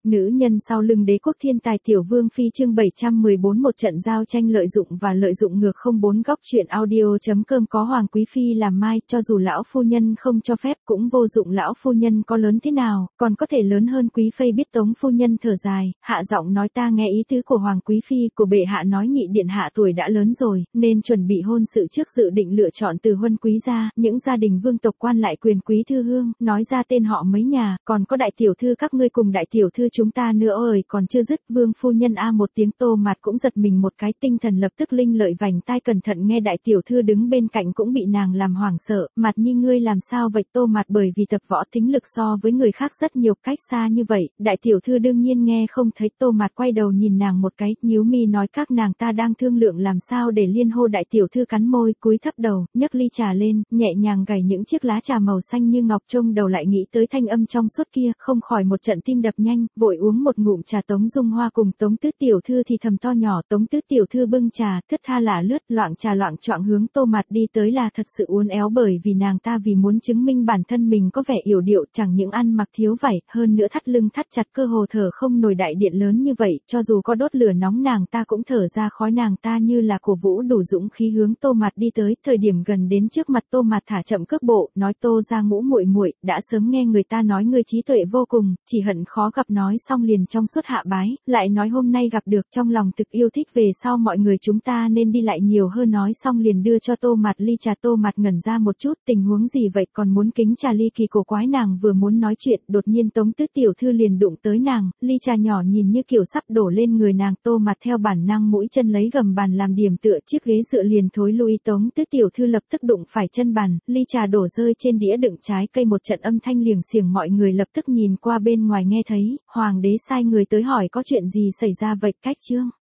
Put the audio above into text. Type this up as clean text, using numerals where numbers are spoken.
Nữ nhân sau lưng đế quốc thiên tài tiểu vương phi chương 714 một trận giao tranh lợi dụng và lợi dụng ngược 04 góc truyện audio.com có Hoàng Quý Phi làm mai, cho dù lão phu nhân không cho phép cũng vô dụng, lão phu nhân có lớn thế nào, còn có thể lớn hơn Quý Phi. Biết Tống phu nhân thở dài, hạ giọng nói ta nghe ý tứ của Hoàng Quý Phi, của bệ hạ nói nhị điện hạ tuổi đã lớn rồi, nên chuẩn bị hôn sự trước, dự định lựa chọn từ huân quý gia, những gia đình vương tộc quan lại quyền quý thư hương, nói ra tên họ mấy nhà, còn có đại tiểu thư các ngươi cùng đại tiểu thư chúng ta nữa. Ơi còn chưa dứt, vương phu nhân a một tiếng, Tô Mạt cũng giật mình một cái, tinh thần lập tức linh lợi, vành tai cẩn thận nghe, đại tiểu thư đứng bên cạnh cũng bị nàng làm hoảng sợ. Mạt nhi ngươi làm sao vậy? Tô Mạt bởi vì tập võ tính lực so với người khác rất nhiều, cách xa như vậy, đại tiểu thư đương nhiên nghe không thấy. Tô Mạt quay đầu nhìn nàng một cái, nhíu mi nói các nàng ta đang thương lượng làm sao để liên hô. Đại tiểu thư cắn môi, cúi thấp đầu, nhấc ly trà lên, nhẹ nhàng gảy những chiếc lá trà màu xanh như ngọc, trông đầu lại nghĩ tới thanh âm trong suốt kia, không khỏi một trận tim đập nhanh, vội uống một ngụm trà. Tống Dung Hoa cùng Tống Tứ tiểu thư thì thầm to nhỏ, Tống Tứ tiểu thư bưng trà, thướt tha lả lướt, loạng trà loạng choạng hướng Tô Mạt đi tới, là thật sự uốn éo, bởi vì nàng ta vì muốn chứng minh bản thân mình có vẻ yểu điệu, chẳng những ăn mặc thiếu vải, hơn nữa thắt lưng thắt chặt, cơ hồ thở không nổi. Đại điện lớn như vậy, cho dù có đốt lửa nóng nàng ta cũng thở ra khói, nàng ta như là cổ vũ đủ dũng khí hướng Tô Mạt đi tới. Thời điểm gần đến trước mặt Tô Mạt thả chậm cước bộ, nói Tô gia Ngũ muội muội, đã sớm nghe người ta nói ngươi trí tuệ vô cùng, chỉ hận khó gặp. Nói xong liền trong suốt hạ bái, lại nói hôm nay gặp được, trong lòng thực yêu thích, về sau mọi người chúng ta nên đi lại nhiều hơn. Nói xong liền đưa cho Tô Mạt ly trà. Tô Mạt ngẩn ra một chút, tình huống gì vậy, còn muốn kính trà ly kỳ cổ quái. Nàng vừa muốn nói chuyện, đột nhiên Tống Tứ tiểu thư liền đụng tới nàng, ly trà nhỏ nhìn như kiểu sắp đổ lên người nàng. Tô Mạt theo bản năng mũi chân lấy gầm bàn làm điểm tựa, chiếc ghế dựa liền thối lui. Tống Tứ tiểu thư lập tức đụng phải chân bàn, ly trà đổ rơi trên đĩa đựng trái cây, một trận âm thanh liềng xiềng, mọi người lập tức nhìn qua bên ngoài nghe thấy, hoàng đế sai người tới hỏi có chuyện gì xảy ra vậy. Cách chương